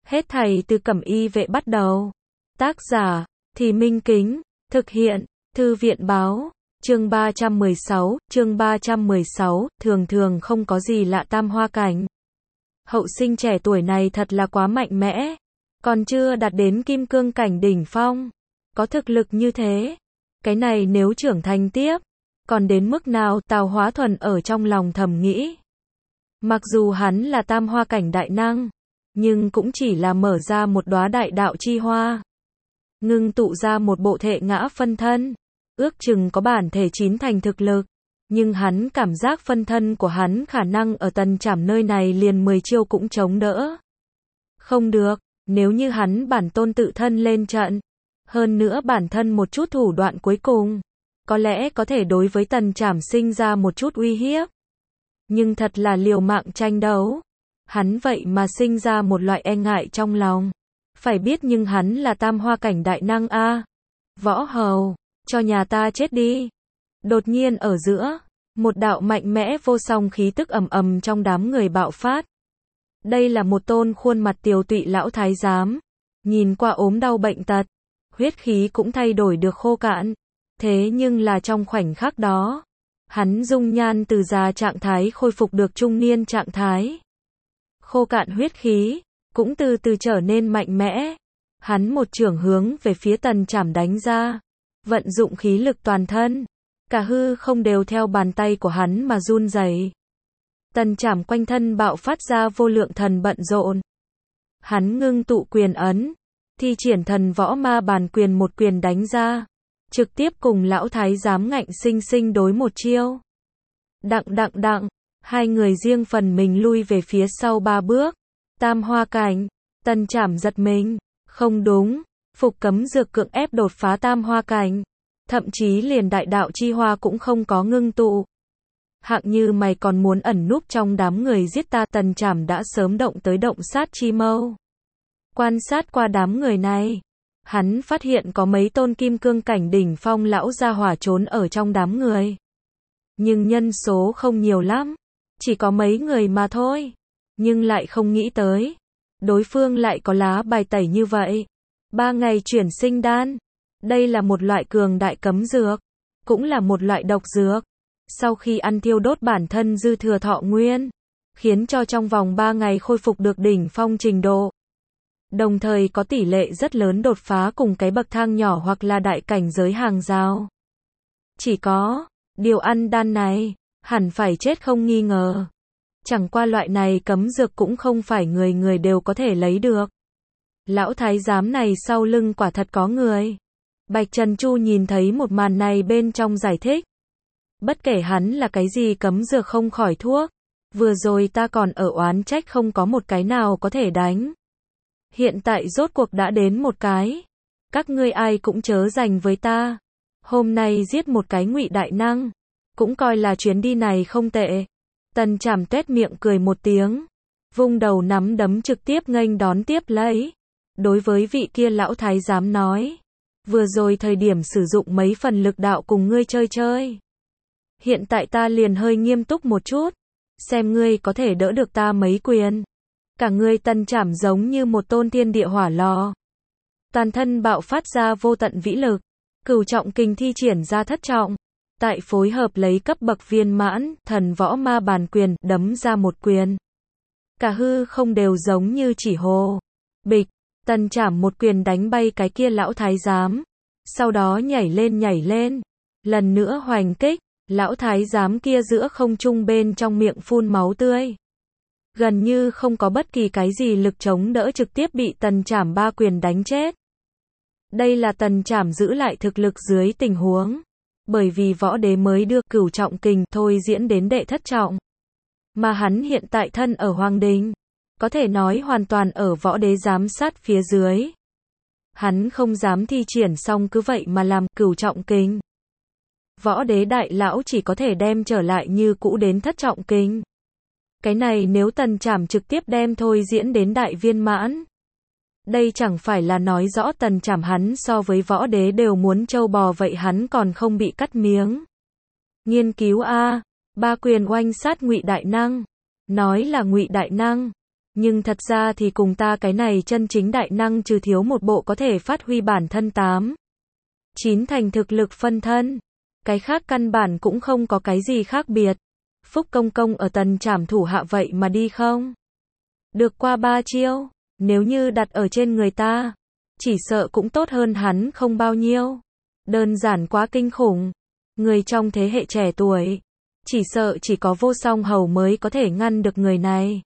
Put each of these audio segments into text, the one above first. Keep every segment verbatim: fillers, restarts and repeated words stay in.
Hết thảy từ Cẩm Y Vệ bắt đầu. Tác giả, Thì Minh Kính, thực hiện, Thư viện báo, chương ba trăm mười sáu, chương ba trăm mười sáu, thường thường không có gì lạ tam hoa cảnh. Hậu sinh trẻ tuổi này thật là quá mạnh mẽ, còn chưa đạt đến kim cương cảnh đỉnh phong, có thực lực như thế. Cái này nếu trưởng thành tiếp, còn đến mức nào? Tào Hóa Thuần ở trong lòng thầm nghĩ. Mặc dù hắn là tam hoa cảnh đại năng, nhưng cũng chỉ là mở ra một đóa đại đạo chi hoa, ngưng tụ ra một bộ thể ngã phân thân, ước chừng có bản thể chín thành thực lực, nhưng hắn cảm giác phân thân của hắn khả năng ở Tần Trảm nơi này liền mười chiêu cũng chống đỡ. Không được, nếu như hắn bản tôn tự thân lên trận, hơn nữa bản thân một chút thủ đoạn cuối cùng, có lẽ có thể đối với Tần Trảm sinh ra một chút uy hiếp. Nhưng thật là liều mạng tranh đấu, hắn vậy mà sinh ra một loại e ngại trong lòng. Phải biết nhưng hắn là tam hoa cảnh đại năng a. Võ Hầu, cho nhà ta chết đi. Đột nhiên ở giữa, một đạo mạnh mẽ vô song khí tức ầm ầm trong đám người bạo phát. Đây là một tôn khuôn mặt tiều tụy lão thái giám, nhìn qua ốm đau bệnh tật, huyết khí cũng thay đổi được khô cạn. Thế nhưng là trong khoảnh khắc đó, hắn dung nhan từ già trạng thái khôi phục được trung niên trạng thái. Khô cạn huyết khí, cũng từ từ trở nên mạnh mẽ. Hắn một chưởng hướng về phía Tần Trảm đánh ra, vận dụng khí lực toàn thân, cả hư không đều theo bàn tay của hắn mà run rẩy. Tần Trảm quanh thân bạo phát ra vô lượng thần bận rộn. Hắn ngưng tụ quyền ấn, thi triển thần võ ma bàn quyền một quyền đánh ra, trực tiếp cùng lão thái giám ngạnh sinh sinh đối một chiêu. Đặng đặng đặng, hai người riêng phần mình lui về phía sau ba bước. Tam hoa cảnh, Tần Trảm giật mình, không đúng, phục cấm dược cưỡng ép đột phá tam hoa cảnh, thậm chí liền đại đạo chi hoa cũng không có ngưng tụ. Hạng như mày còn muốn ẩn núp trong đám người giết ta. Tần Trảm đã sớm động tới động sát chi mâu. Quan sát qua đám người này, hắn phát hiện có mấy tôn kim cương cảnh đỉnh phong lão gia hỏa trốn ở trong đám người. Nhưng nhân số không nhiều lắm, chỉ có mấy người mà thôi. Nhưng lại không nghĩ tới, đối phương lại có lá bài tẩy như vậy. Ba ngày chuyển sinh đan, đây là một loại cường đại cấm dược, cũng là một loại độc dược. Sau khi ăn thiêu đốt bản thân dư thừa thọ nguyên, khiến cho trong vòng ba ngày khôi phục được đỉnh phong trình độ. Đồng thời có tỷ lệ rất lớn đột phá cùng cái bậc thang nhỏ hoặc là đại cảnh giới hàng rào. Chỉ có, điều ăn đan này, hẳn phải chết không nghi ngờ. Chẳng qua loại này cấm dược cũng không phải người người đều có thể lấy được. Lão thái giám này sau lưng quả thật có người. Bạch Trần Chu nhìn thấy một màn này bên trong giải thích. Bất kể hắn là cái gì cấm dược không khỏi thuốc. Vừa rồi ta còn ở oán trách không có một cái nào có thể đánh. Hiện tại rốt cuộc đã đến một cái. Các ngươi ai cũng chớ giành với ta. Hôm nay giết một cái ngụy đại năng, cũng coi là chuyến đi này không tệ. Tần Trảm tuét miệng cười một tiếng, vung đầu nắm đấm trực tiếp nghênh đón tiếp lấy. Đối với vị kia lão thái giám nói, vừa rồi thời điểm sử dụng mấy phần lực đạo cùng ngươi chơi chơi. Hiện tại ta liền hơi nghiêm túc một chút, xem ngươi có thể đỡ được ta mấy quyền. Cả người Tần Trảm giống như một tôn thiên địa hỏa lò. Toàn thân bạo phát ra vô tận vĩ lực, cửu trọng kình thi triển ra thất trọng. Tại phối hợp lấy cấp bậc viên mãn, thần võ ma bàn quyền, đấm ra một quyền. Cả hư không đều giống như chỉ hồ. Bịch, Tần Trảm một quyền đánh bay cái kia lão thái giám. Sau đó nhảy lên nhảy lên. Lần nữa hoành kích, lão thái giám kia giữa không trung bên trong miệng phun máu tươi. Gần như không có bất kỳ cái gì lực chống đỡ trực tiếp bị Tần Trảm ba quyền đánh chết. Đây là Tần Trảm giữ lại thực lực dưới tình huống. Bởi vì võ đế mới đưa cửu trọng kình thôi diễn đến đệ thất trọng. Mà hắn hiện tại thân ở Hoàng Đình. Có thể nói hoàn toàn ở võ đế giám sát phía dưới. Hắn không dám thi triển xong cứ vậy mà làm cửu trọng kình. Võ đế đại lão chỉ có thể đem trở lại như cũ đến thất trọng kình. Cái này nếu Tần Trảm trực tiếp đem thôi diễn đến đại viên mãn. Đây chẳng phải là nói rõ Tần Trảm hắn so với võ đế đều muốn trâu bò vậy hắn còn không bị cắt miếng. Nghiên cứu a, ba quyền oanh sát ngụy đại năng. Nói là ngụy đại năng, Nhưng thật ra thì cùng ta cái này chân chính đại năng trừ thiếu một bộ có thể phát huy bản thân tám, chín thành thực lực phân thân. Cái khác căn bản cũng không có cái gì khác biệt. Phúc công công ở Tần Trảm thủ hạ vậy mà đi không được qua ba chiêu, nếu như đặt ở trên người ta, chỉ sợ cũng tốt hơn hắn không bao nhiêu. Đơn giản quá kinh khủng. Người trong thế hệ trẻ tuổi, chỉ sợ chỉ có Vô Song Hầu mới có thể ngăn được người này.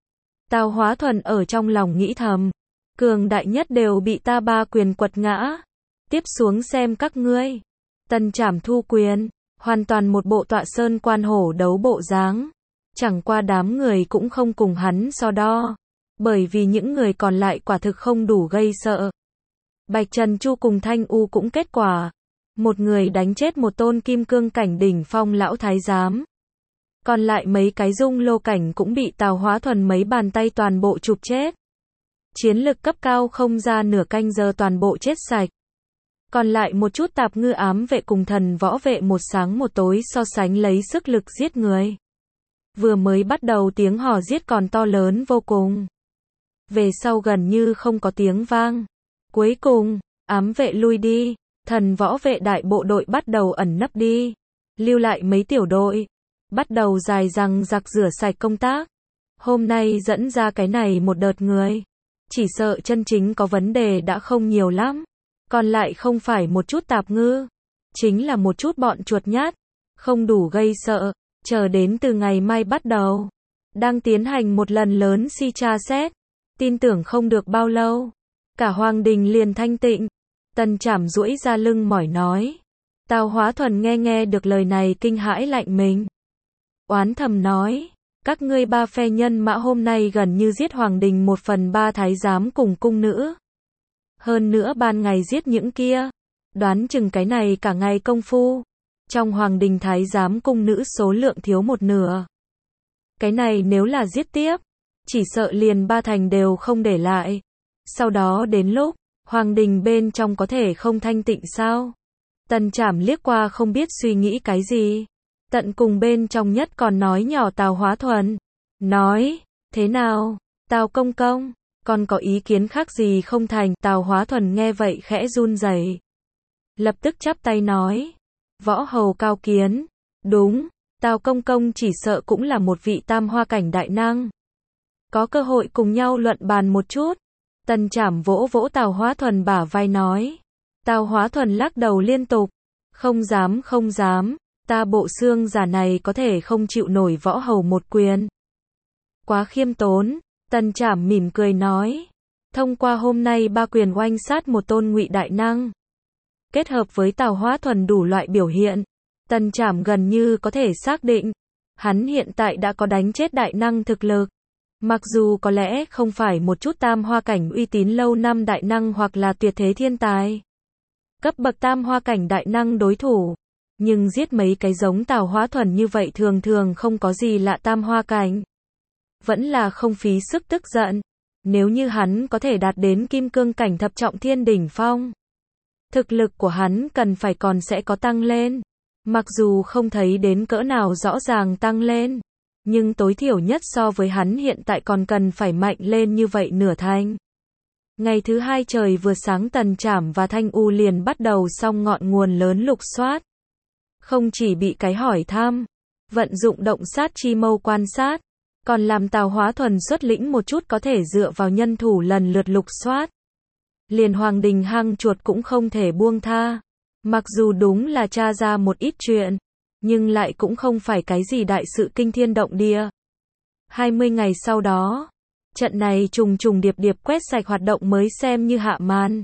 Tào Hóa Thuần ở trong lòng nghĩ thầm, cường đại nhất đều bị ta ba quyền quật ngã. Tiếp xuống xem các ngươi. Tần Trảm thu quyền, hoàn toàn một bộ tọa sơn quan hổ đấu bộ dáng. Chẳng qua đám người cũng không cùng hắn so đo, bởi vì những người còn lại quả thực không đủ gây sợ. Bạch Trần Chu cùng Thanh U cũng kết quả. Một người đánh chết một tôn kim cương cảnh đỉnh phong lão thái giám. Còn lại mấy cái dung lô cảnh cũng bị Tào Hóa Thuần mấy bàn tay toàn bộ chụp chết. Chiến lực cấp cao không ra nửa canh giờ toàn bộ chết sạch. Còn lại một chút tạp ngư ám vệ cùng thần võ vệ một sáng một tối so sánh lấy sức lực giết người. Vừa mới bắt đầu tiếng hò giết còn to lớn vô cùng. Về sau gần như không có tiếng vang. Cuối cùng, ám vệ lui đi, thần võ vệ đại bộ đội bắt đầu ẩn nấp đi. Lưu lại mấy tiểu đội, bắt đầu dài dằng dặc rửa sạch công tác. Hôm nay dẫn ra cái này một đợt người. Chỉ sợ chân chính có vấn đề đã không nhiều lắm. Còn lại không phải một chút tạp ngư, chính là một chút bọn chuột nhát, không đủ gây sợ. Chờ đến từ ngày mai bắt đầu, đang tiến hành một lần lớn si tra xét. Tin tưởng không được bao lâu, cả hoàng đình liền thanh tịnh. Tần Trảm duỗi ra lưng mỏi nói. Tào Hóa Thuần nghe nghe được lời này kinh hãi lạnh mình. Oán thầm nói, các ngươi ba phe nhân mã hôm nay gần như giết hoàng đình một phần ba thái giám cùng cung nữ. Hơn nữa ban ngày giết những kia, đoán chừng cái này cả ngày công phu. Trong hoàng đình thái giám cung nữ số lượng thiếu một nửa. Cái này nếu là giết tiếp, chỉ sợ liền ba thành đều không để lại. Sau đó đến lúc, hoàng đình bên trong có thể không thanh tịnh sao? Tần Trảm liếc qua không biết suy nghĩ cái gì. Tận cùng bên trong nhất còn nói nhỏ Tào Hóa Thuần. Nói, thế nào, Tào công công, còn có ý kiến khác gì không thành? Tào Hóa Thuần nghe vậy khẽ run rẩy, lập tức chắp tay nói. Võ hầu cao kiến. Đúng, Tào công công chỉ sợ cũng là một vị tam hoa cảnh đại năng. Có cơ hội cùng nhau luận bàn một chút. Tần Trảm vỗ vỗ Tào Hóa Thuần bả vai nói. Tào Hóa Thuần lắc đầu liên tục. Không dám không dám, ta bộ xương giả này có thể không chịu nổi võ hầu một quyền. Quá khiêm tốn. Tần Trảm mỉm cười nói. Thông qua hôm nay ba quyền oanh sát một tôn ngụy đại năng, kết hợp với Tào Hóa Thuần đủ loại biểu hiện, Tần Trảm gần như có thể xác định, hắn hiện tại đã có đánh chết đại năng thực lực. Mặc dù có lẽ không phải một chút tam hoa cảnh uy tín lâu năm đại năng hoặc là tuyệt thế thiên tài, cấp bậc tam hoa cảnh đại năng đối thủ, nhưng giết mấy cái giống Tào Hóa Thuần như vậy thường thường không có gì lạ tam hoa cảnh. Vẫn là không phí sức tức giận. Nếu như hắn có thể đạt đến kim cương cảnh thập trọng thiên đỉnh phong, thực lực của hắn cần phải còn sẽ có tăng lên. Mặc dù không thấy đến cỡ nào rõ ràng tăng lên, nhưng tối thiểu nhất so với hắn hiện tại còn cần phải mạnh lên như vậy nửa thành. Ngày thứ hai trời vừa sáng Tần Trảm và Thanh U liền bắt đầu xong ngọn nguồn lớn lục soát. Không chỉ bị cái hỏi thăm, vận dụng động sát chi mâu quan sát, còn làm Tào Hóa Thuần xuất lĩnh một chút có thể dựa vào nhân thủ lần lượt lục soát. Liền hoàng đình hang chuột cũng không thể buông tha. Mặc dù đúng là tra ra một ít chuyện, nhưng lại cũng không phải cái gì đại sự kinh thiên động địa. hai mươi ngày sau đó, trận này trùng trùng điệp điệp quét sạch hoạt động mới xem như hạ màn.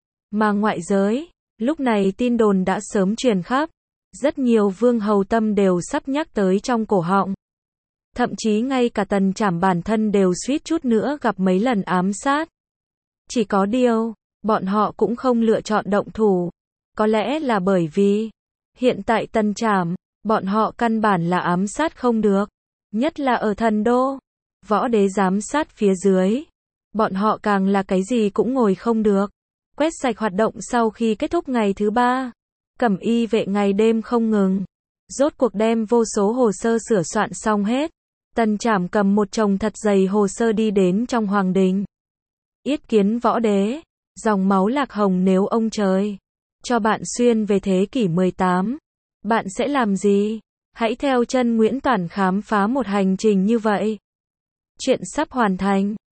Mà ngoại giới, lúc này tin đồn đã sớm truyền khắp. Rất nhiều vương hầu tâm đều sắp nhắc tới trong cổ họng. Thậm chí ngay cả Tần Trảm bản thân đều suýt chút nữa gặp mấy lần ám sát. Chỉ có điều, bọn họ cũng không lựa chọn động thủ. Có lẽ là bởi vì, hiện tại Tần Trảm, bọn họ căn bản là ám sát không được. Nhất là ở thần đô, võ đế giám sát phía dưới. Bọn họ càng là cái gì cũng ngồi không được. Quét sạch hoạt động sau khi kết thúc ngày thứ ba. Cẩm y vệ ngày đêm không ngừng. Rốt cuộc đem vô số hồ sơ sửa soạn xong hết. Tần Trảm cầm một chồng thật dày hồ sơ đi đến trong hoàng đình. Yết kiến võ đế, dòng máu Lạc Hồng nếu ông trời cho bạn xuyên về thế kỷ mười tám, bạn sẽ làm gì? Hãy theo chân Nguyễn Toản khám phá một hành trình như vậy. Chuyện sắp hoàn thành.